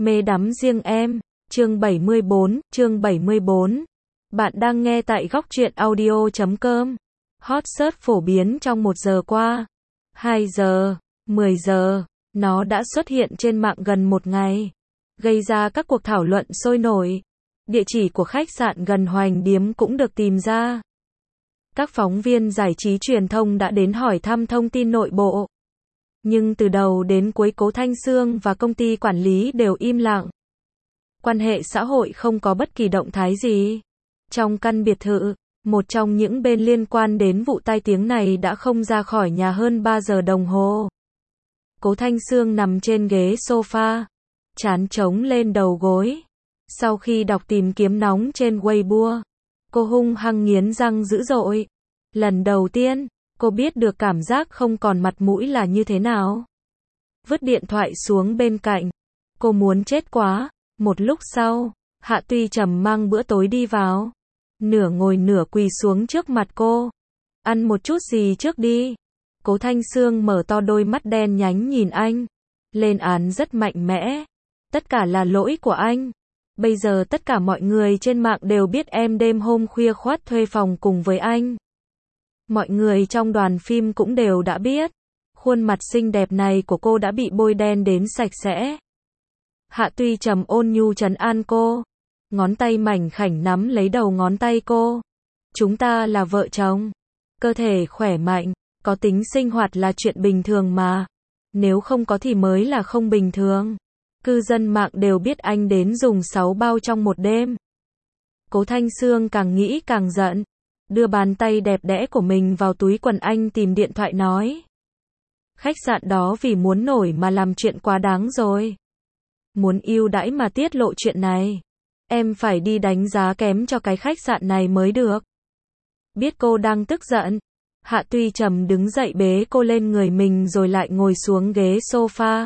Mê đắm riêng em, chương 74. Bạn đang nghe tại góc truyện audio.com. Hot search phổ biến trong 1 giờ qua. 2 giờ, 10 giờ, nó đã xuất hiện trên mạng gần 1 ngày, gây ra các cuộc thảo luận sôi nổi. Địa chỉ của khách sạn gần Hoành Điếm cũng được tìm ra. Các phóng viên giải trí truyền thông đã đến hỏi thăm thông tin nội bộ. Nhưng từ đầu đến cuối Cố Thanh Sương và công ty quản lý đều im lặng. Quan hệ xã hội không có bất kỳ động thái gì. Trong căn biệt thự, một trong những bên liên quan đến vụ tai tiếng này đã không ra khỏi nhà hơn 3 giờ đồng hồ. Cố Thanh Sương nằm trên ghế sofa, trán trống lên đầu gối. Sau khi đọc tìm kiếm nóng trên Weibo, cô hung hăng nghiến răng dữ dội. Lần đầu tiên, cô biết được cảm giác không còn mặt mũi là như thế nào. Vứt điện thoại xuống bên cạnh. Cô muốn chết quá. Một lúc sau, Hạ Tuy Trầm mang bữa tối đi vào. Nửa ngồi nửa quỳ xuống trước mặt cô. Ăn một chút gì trước đi. Cố Thanh Sương mở to đôi mắt đen nhánh nhìn anh. Lên án rất mạnh mẽ. Tất cả là lỗi của anh. Bây giờ tất cả mọi người trên mạng đều biết em đêm hôm khuya khoắt thuê phòng cùng với anh. Mọi người trong đoàn phim cũng đều đã biết. Khuôn mặt xinh đẹp này của cô đã bị bôi đen đến sạch sẽ. Hạ Tuy Trầm ôn nhu trấn an cô. Ngón tay mảnh khảnh nắm lấy đầu ngón tay cô. Chúng ta là vợ chồng. Cơ thể khỏe mạnh, có tính sinh hoạt là chuyện bình thường mà. Nếu không có thì mới là không bình thường. Cư dân mạng đều biết anh đến dùng 6 bao trong một đêm. Cố Thanh Sương càng nghĩ càng giận. Đưa bàn tay đẹp đẽ của mình vào túi quần anh tìm điện thoại nói. Khách sạn đó vì muốn nổi mà làm chuyện quá đáng rồi. Muốn ưu đãi mà tiết lộ chuyện này. Em phải đi đánh giá kém cho cái khách sạn này mới được. Biết cô đang tức giận. Hạ Tuy Trầm đứng dậy bế cô lên người mình rồi lại ngồi xuống ghế sofa.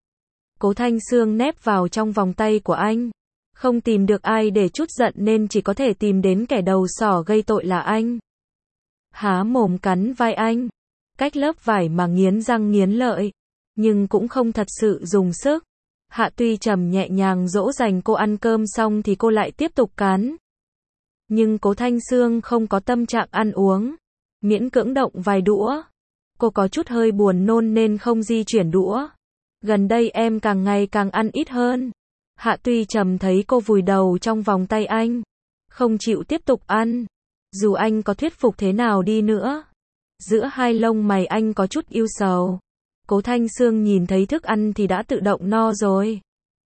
Cố Thanh Sương nép vào trong vòng tay của anh. Không tìm được ai để trút giận nên chỉ có thể tìm đến kẻ đầu sỏ gây tội là anh. Há mồm cắn vai anh. Cách lớp vải mà nghiến răng nghiến lợi. Nhưng cũng không thật sự dùng sức. Hạ Tuy Trầm nhẹ nhàng dỗ dành cô ăn cơm xong thì cô lại tiếp tục cắn. Nhưng Cố Thanh Sương không có tâm trạng ăn uống. Miễn cưỡng động vài đũa. Cô có chút hơi buồn nôn nên không di chuyển đũa. Gần đây em càng ngày càng ăn ít hơn. Hạ Tuy Trầm thấy cô vùi đầu trong vòng tay anh. Không chịu tiếp tục ăn. Dù anh có thuyết phục thế nào đi nữa. Giữa hai lông mày anh có chút ưu sầu. Cố Thanh Sương nhìn thấy thức ăn thì đã tự động no rồi.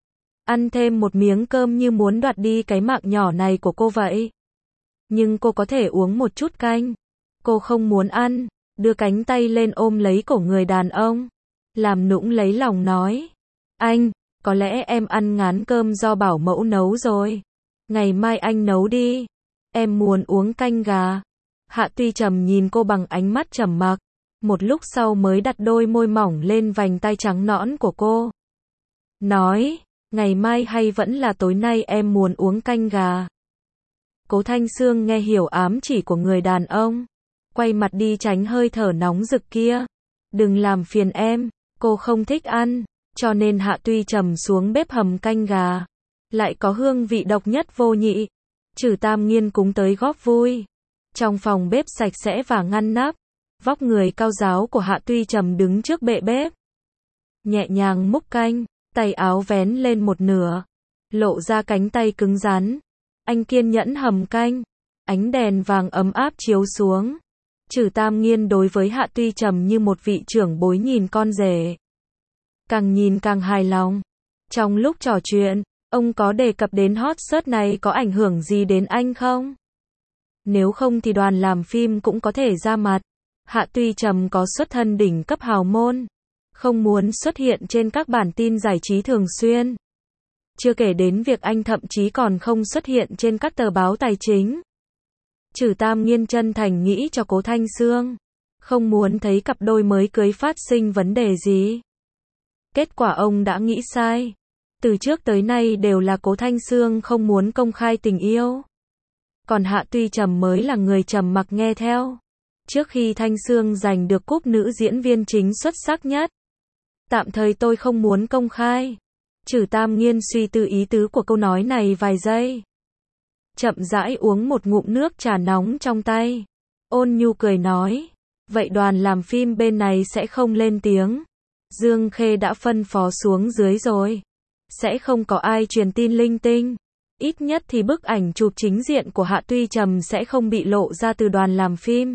Ăn thêm một miếng cơm như muốn đoạt đi cái mạng nhỏ này của cô vậy. Nhưng cô có thể uống một chút canh. Cô không muốn ăn. Đưa cánh tay lên ôm lấy cổ người đàn ông. Làm nũng lấy lòng nói. Anh, có lẽ em ăn ngán cơm do bảo mẫu nấu rồi. Ngày mai anh nấu đi. Em muốn uống canh gà. Hạ Tuy Trầm nhìn cô bằng ánh mắt trầm mặc. Một lúc sau mới đặt đôi môi mỏng lên vành tay trắng nõn của cô. Nói, ngày mai hay vẫn là tối nay em muốn uống canh gà. Cố Thanh Sương nghe hiểu ám chỉ của người đàn ông. Quay mặt đi tránh hơi thở nóng rực kia. Đừng làm phiền em, cô không thích ăn. Cho nên Hạ Tuy Trầm xuống bếp hầm canh gà. Lại có hương vị độc nhất vô nhị. Trừ Tam Nghiên cúng tới góp vui. Trong phòng bếp sạch sẽ và ngăn nắp. Vóc người cao ráo của Hạ Tuy Trầm đứng trước bệ bếp. Nhẹ nhàng múc canh, tay áo vén lên một nửa. Lộ ra cánh tay cứng rắn. Anh kiên nhẫn hầm canh. Ánh đèn vàng ấm áp chiếu xuống. Trừ Tam Nghiên đối với Hạ Tuy Trầm như một vị trưởng bối nhìn con rể. Càng nhìn càng hài lòng. Trong lúc trò chuyện, ông có đề cập đến hot search này có ảnh hưởng gì đến anh không? Nếu không thì đoàn làm phim cũng có thể ra mặt. Hạ Tuy Trầm có xuất thân đỉnh cấp hào môn. Không muốn xuất hiện trên các bản tin giải trí thường xuyên. Chưa kể đến việc anh thậm chí còn không xuất hiện trên các tờ báo tài chính. Trừ Tam Nghiên chân thành nghĩ cho Cố Thanh Sương. Không muốn thấy cặp đôi mới cưới phát sinh vấn đề gì. Kết quả ông đã nghĩ sai. Từ trước tới nay đều là Cố Thanh Sương không muốn công khai tình yêu. Còn Hạ Tuy Trầm mới là người trầm mặc nghe theo. Trước khi Thanh Sương giành được cúp nữ diễn viên chính xuất sắc nhất. Tạm thời tôi không muốn công khai. Trử Tam Nghiên suy tư ý tứ của câu nói này vài giây. Chậm rãi uống một ngụm nước trà nóng trong tay. Ôn nhu cười nói. Vậy đoàn làm phim bên này sẽ không lên tiếng. Dương Khê đã phân phó xuống dưới rồi. Sẽ không có ai truyền tin linh tinh. Ít nhất thì bức ảnh chụp chính diện của Hạ Tuy Trầm sẽ không bị lộ ra từ đoàn làm phim.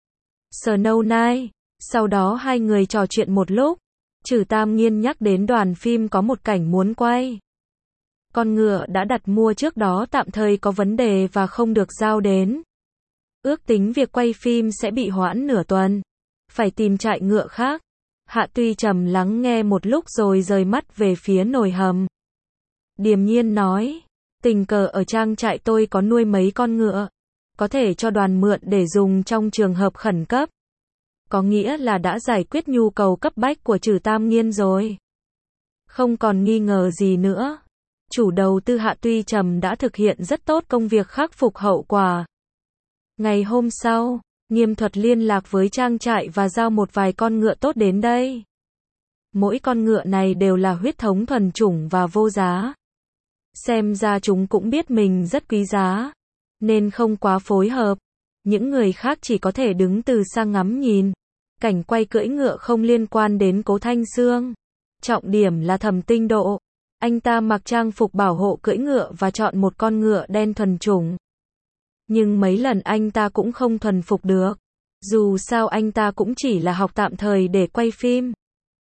Snow Night. Sau đó hai người trò chuyện một lúc. Trử Tam Nghiên nhắc đến đoàn phim có một cảnh muốn quay. Con ngựa đã đặt mua trước đó tạm thời có vấn đề và không được giao đến. Ước tính việc quay phim sẽ bị hoãn nửa tuần. Phải tìm trại ngựa khác. Hạ Tuy Trầm lắng nghe một lúc rồi rời mắt về phía nồi hầm. Điềm nhiên nói. Tình cờ ở trang trại tôi có nuôi mấy con ngựa. Có thể cho đoàn mượn để dùng trong trường hợp khẩn cấp. Có nghĩa là đã giải quyết nhu cầu cấp bách của Trử Tam Nghiên rồi. Không còn nghi ngờ gì nữa. Chủ đầu tư Hạ Tuy Trầm đã thực hiện rất tốt công việc khắc phục hậu quả. Ngày hôm sau, Nghiêm Thuật liên lạc với trang trại và giao một vài con ngựa tốt đến đây. Mỗi con ngựa này đều là huyết thống thuần chủng và vô giá. Xem ra chúng cũng biết mình rất quý giá, nên không quá phối hợp. Những người khác chỉ có thể đứng từ xa ngắm nhìn. Cảnh quay cưỡi ngựa không liên quan đến Cố Thanh Sương. Trọng điểm là Thẩm Tinh Độ. Anh ta mặc trang phục bảo hộ cưỡi ngựa và chọn một con ngựa đen thuần chủng. Nhưng mấy lần anh ta cũng không thuần phục được. Dù sao anh ta cũng chỉ là học tạm thời để quay phim.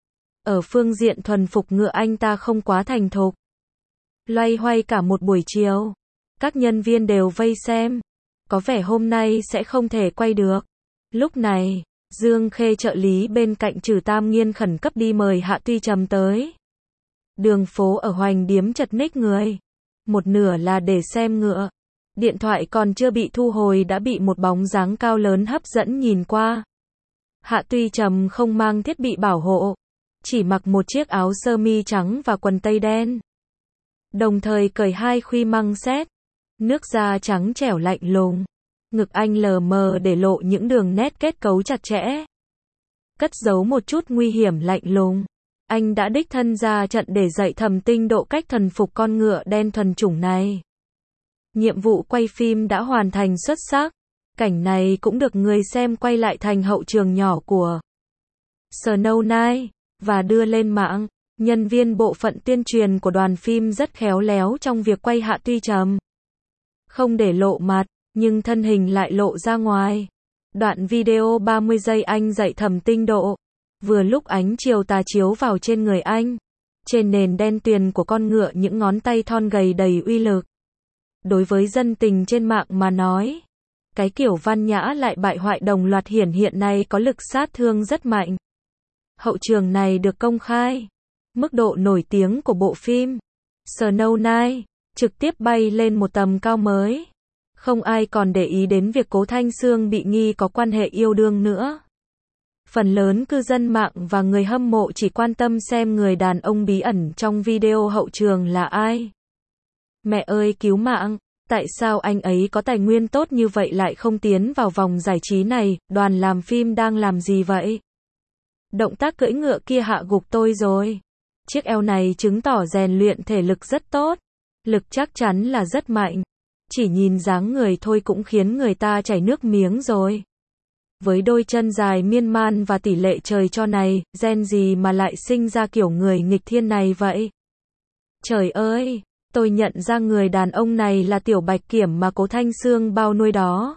Ở phương diện thuần phục ngựa anh ta không quá thành thục. Loay hoay cả một buổi chiều. Các nhân viên đều vây xem. Có vẻ hôm nay sẽ không thể quay được. Lúc này, Dương Khê trợ lý bên cạnh Trử Tam Nghiên khẩn cấp đi mời Hạ Tuy Trầm tới. Đường phố ở Hoành Điếm chật ních người. Một nửa là để xem ngựa. Điện thoại còn chưa bị thu hồi đã bị một bóng dáng cao lớn hấp dẫn nhìn qua. Hạ Tuy Trầm không mang thiết bị bảo hộ. Chỉ mặc một chiếc áo sơ mi trắng và quần tây đen. Đồng thời cởi hai khuy măng xét. Nước da trắng trẻo lạnh lùng. Ngực anh lờ mờ để lộ những đường nét kết cấu chặt chẽ. Cất giấu một chút nguy hiểm lạnh lùng. Anh đã đích thân ra trận để dạy Thẩm Tinh Độ cách thuần phục con ngựa đen thuần chủng này. Nhiệm vụ quay phim đã hoàn thành xuất sắc. Cảnh này cũng được người xem quay lại thành hậu trường nhỏ của Snow Night và đưa lên mạng. Nhân viên bộ phận tuyên truyền của đoàn phim rất khéo léo trong việc quay Hạ Tuy Trầm. Không để lộ mặt, nhưng thân hình lại lộ ra ngoài. Đoạn video 30 giây anh dạy Thẩm Tinh Độ. Vừa lúc ánh chiều tà chiếu vào trên người anh. Trên nền đen tuyền của con ngựa những ngón tay thon gầy đầy uy lực. Đối với dân tình trên mạng mà nói, cái kiểu văn nhã lại bại hoại đồng loạt hiện này có lực sát thương rất mạnh. Hậu trường này được công khai. Mức độ nổi tiếng của bộ phim Snow Night trực tiếp bay lên một tầm cao mới. Không ai còn để ý đến việc Cố Thanh Sương bị nghi có quan hệ yêu đương nữa. Phần lớn cư dân mạng và người hâm mộ chỉ quan tâm xem người đàn ông bí ẩn trong video hậu trường là ai. Mẹ ơi cứu mạng, tại sao anh ấy có tài nguyên tốt như vậy lại không tiến vào vòng giải trí này, đoàn làm phim đang làm gì vậy? Động tác cưỡi ngựa kia hạ gục tôi rồi. Chiếc eo này chứng tỏ rèn luyện thể lực rất tốt. Lực chắc chắn là rất mạnh. Chỉ nhìn dáng người thôi cũng khiến người ta chảy nước miếng rồi. Với đôi chân dài miên man và tỷ lệ trời cho này, gen gì mà lại sinh ra kiểu người nghịch thiên này vậy? Trời ơi, tôi nhận ra người đàn ông này là Tiểu Bạch Kiểm mà Cố Thanh Sương bao nuôi đó.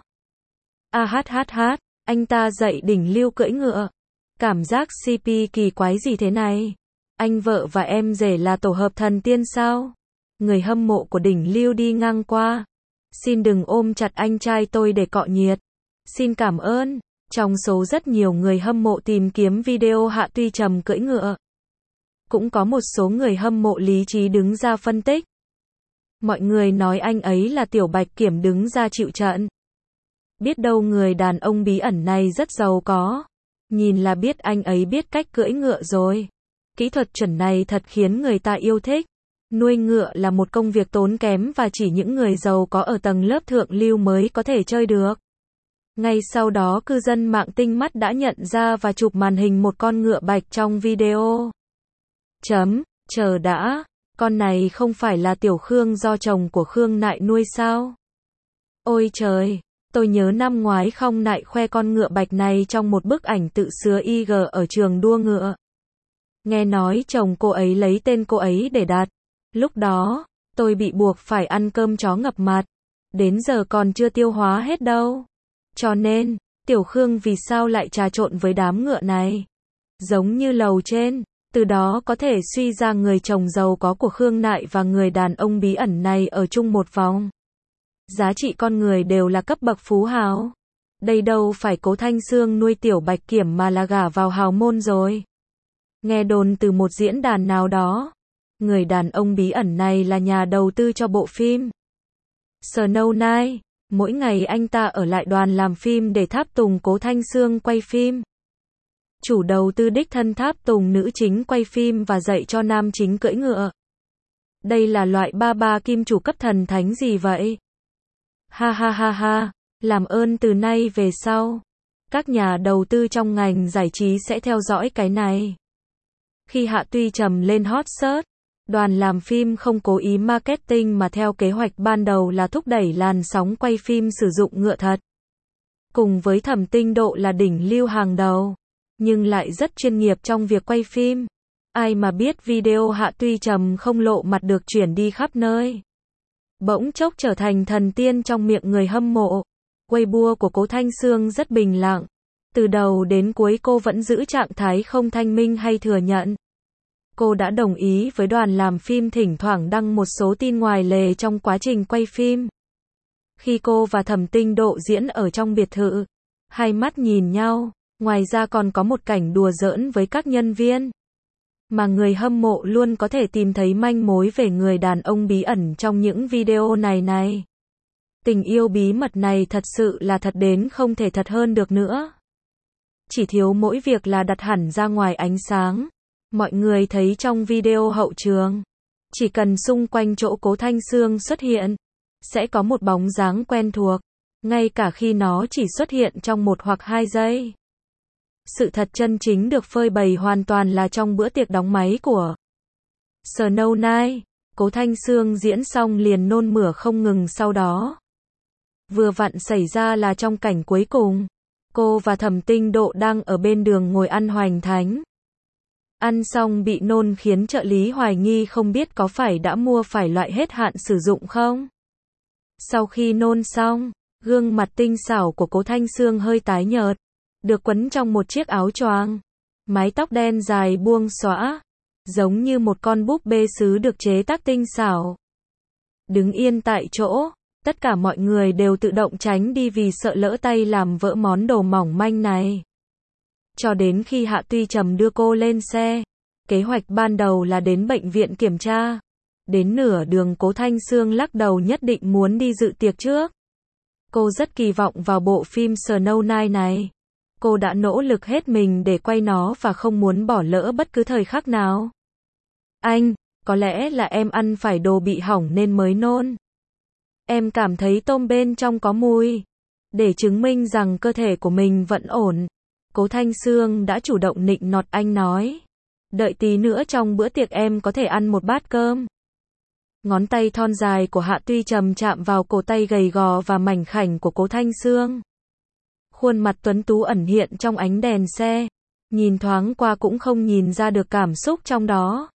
Anh ta dạy Đỉnh Lưu cưỡi ngựa. Cảm giác CP kỳ quái gì thế này? Anh vợ và em rể là tổ hợp thần tiên sao? Người hâm mộ của Đỉnh Lưu đi ngang qua. Xin đừng ôm chặt anh trai tôi để cọ nhiệt. Xin cảm ơn. Trong số rất nhiều người hâm mộ tìm kiếm video Hạ Tuy Trầm cưỡi ngựa, cũng có một số người hâm mộ lý trí đứng ra phân tích. Mọi người nói anh ấy là Tiểu Bạch Kiểm đứng ra chịu trận. Biết đâu người đàn ông bí ẩn này rất giàu có. Nhìn là biết anh ấy biết cách cưỡi ngựa rồi. Kỹ thuật chuẩn này thật khiến người ta yêu thích. Nuôi ngựa là một công việc tốn kém và chỉ những người giàu có ở tầng lớp thượng lưu mới có thể chơi được. Ngay sau đó cư dân mạng tinh mắt đã nhận ra và chụp màn hình một con ngựa bạch trong video. Chờ đã. Con này không phải là Tiểu Khương do chồng của Khương Nại nuôi sao? Ôi trời, tôi nhớ năm ngoái Khương Nại khoe con ngựa bạch này trong một bức ảnh tự sứa IG ở trường đua ngựa. Nghe nói chồng cô ấy lấy tên cô ấy để đặt. Lúc đó, tôi bị buộc phải ăn cơm chó ngập mặt. Đến giờ còn chưa tiêu hóa hết đâu. Cho nên, Tiểu Khương vì sao lại trà trộn với đám ngựa này? Giống như lầu trên, từ đó có thể suy ra người chồng giàu có của Khương Nại và người đàn ông bí ẩn này ở chung một vòng. Giá trị con người đều là cấp bậc phú hào. Đây đâu phải Cố Thanh Sương nuôi Tiểu Bạch Kiểm mà là gả vào hào môn rồi. Nghe đồn từ một diễn đàn nào đó, người đàn ông bí ẩn này là nhà đầu tư cho bộ phim Snow Knight. Mỗi ngày anh ta ở lại đoàn làm phim để tháp tùng Cố Thanh Sương quay phim. Chủ đầu tư đích thân tháp tùng nữ chính quay phim và dạy cho nam chính cưỡi ngựa. Đây là loại ba kim chủ cấp thần thánh gì vậy? Ha ha ha ha, làm ơn từ nay về sau, các nhà đầu tư trong ngành giải trí sẽ theo dõi cái này. Khi Hạ Tuy Trầm lên hot search, đoàn làm phim không cố ý marketing mà theo kế hoạch ban đầu là thúc đẩy làn sóng quay phim sử dụng ngựa thật. Cùng với Thẩm Tinh Độ là đỉnh lưu hàng đầu, nhưng lại rất chuyên nghiệp trong việc quay phim. Ai mà biết video Hạ Tuy Trầm không lộ mặt được chuyển đi khắp nơi. Bỗng chốc trở thành thần tiên trong miệng người hâm mộ. Weibo của Cố Thanh Sương rất bình lặng. Từ đầu đến cuối cô vẫn giữ trạng thái không thanh minh hay thừa nhận. Cô đã đồng ý với đoàn làm phim thỉnh thoảng đăng một số tin ngoài lề trong quá trình quay phim. Khi cô và Thẩm Tinh Độ diễn ở trong biệt thự, hai mắt nhìn nhau, ngoài ra còn có một cảnh đùa giỡn với các nhân viên. Mà người hâm mộ luôn có thể tìm thấy manh mối về người đàn ông bí ẩn trong những video này. Tình yêu bí mật này thật sự là thật đến không thể thật hơn được nữa. Chỉ thiếu mỗi việc là đặt hẳn ra ngoài ánh sáng. Mọi người thấy trong video hậu trường, chỉ cần xung quanh chỗ Cố Thanh Sương xuất hiện, sẽ có một bóng dáng quen thuộc, ngay cả khi nó chỉ xuất hiện trong 1 hoặc 2 giây. Sự thật chân chính được phơi bày hoàn toàn là trong bữa tiệc đóng máy của Snow Knight. Cố Thanh Sương diễn xong liền nôn mửa không ngừng sau đó. Vừa vặn xảy ra là trong cảnh cuối cùng, cô và Thẩm Tinh Độ đang ở bên đường ngồi ăn hoành thánh. Ăn xong bị nôn khiến trợ lý hoài nghi không biết có phải đã mua phải loại hết hạn sử dụng không. Sau khi nôn xong, gương mặt tinh xảo của Cố Thanh Sương hơi tái nhợt, được quấn trong một chiếc áo choàng, mái tóc đen dài buông xõa, giống như một con búp bê sứ được chế tác tinh xảo. Đứng yên tại chỗ, tất cả mọi người đều tự động tránh đi vì sợ lỡ tay làm vỡ món đồ mỏng manh này. Cho đến khi Hạ Tuy Trầm đưa cô lên xe, kế hoạch ban đầu là đến bệnh viện kiểm tra. Đến nửa đường Cố Thanh Sương lắc đầu nhất định muốn đi dự tiệc trước. Cô rất kỳ vọng vào bộ phim Snow Knight này. Cô đã nỗ lực hết mình để quay nó và không muốn bỏ lỡ bất cứ thời khắc nào. Anh, có lẽ là em ăn phải đồ bị hỏng nên mới nôn. Em cảm thấy tôm bên trong có mùi. Để chứng minh rằng cơ thể của mình vẫn ổn, Cố Thanh Sương đã chủ động nịnh nọt anh nói. Đợi tí nữa trong bữa tiệc em có thể ăn một bát cơm. Ngón tay thon dài của Hạ Tuy Trầm chạm vào cổ tay gầy gò và mảnh khảnh của Cố Thanh Sương. Khuôn mặt tuấn tú ẩn hiện trong ánh đèn xe, nhìn thoáng qua cũng không nhìn ra được cảm xúc trong đó.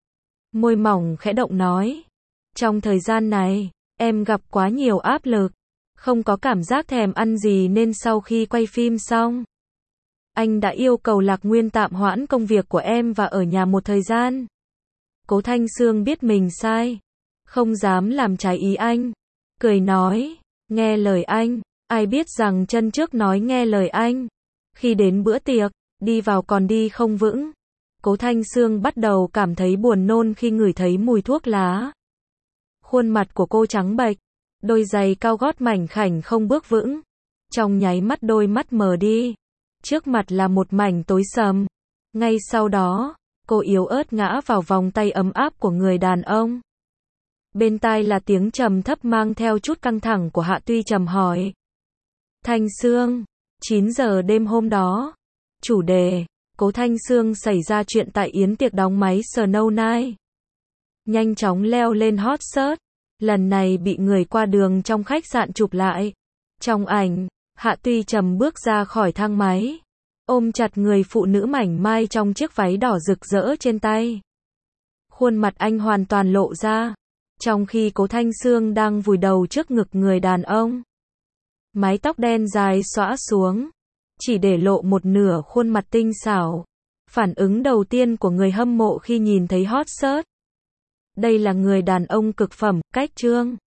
Môi mỏng khẽ động nói. Trong thời gian này, em gặp quá nhiều áp lực, không có cảm giác thèm ăn gì nên sau khi quay phim xong, anh đã yêu cầu Lạc Nguyên tạm hoãn công việc của em và ở nhà một thời gian. Cố Thanh Sương biết mình sai, không dám làm trái ý anh, cười nói, nghe lời anh, ai biết rằng chân trước nói nghe lời anh. Khi đến bữa tiệc, đi vào còn đi không vững. Cố Thanh Sương bắt đầu cảm thấy buồn nôn khi ngửi thấy mùi thuốc lá. Khuôn mặt của cô trắng bệch, đôi giày cao gót mảnh khảnh không bước vững. Trong nháy mắt đôi mắt mờ đi. Trước mặt là một mảnh tối sầm. Ngay sau đó, cô yếu ớt ngã vào vòng tay ấm áp của người đàn ông. Bên tai là tiếng trầm thấp mang theo chút căng thẳng của Hạ Tuy Trầm hỏi. Thanh Sương, 9 giờ đêm hôm đó. Chủ đề, Cố Thanh Sương xảy ra chuyện tại yến tiệc đóng máy Snow Knight. nhanh chóng leo lên hot search. Lần này bị người qua đường trong khách sạn chụp lại. Trong ảnh, Hạ Tuy Trầm bước ra khỏi thang máy, ôm chặt người phụ nữ mảnh mai trong chiếc váy đỏ rực rỡ trên tay. Khuôn mặt anh hoàn toàn lộ ra, trong khi Cố Thanh Sương đang vùi đầu trước ngực người đàn ông. Mái tóc đen dài xõa xuống, chỉ để lộ một nửa khuôn mặt tinh xảo. Phản ứng đầu tiên của người hâm mộ khi nhìn thấy hot search. Đây là người đàn ông cực phẩm, cách Trương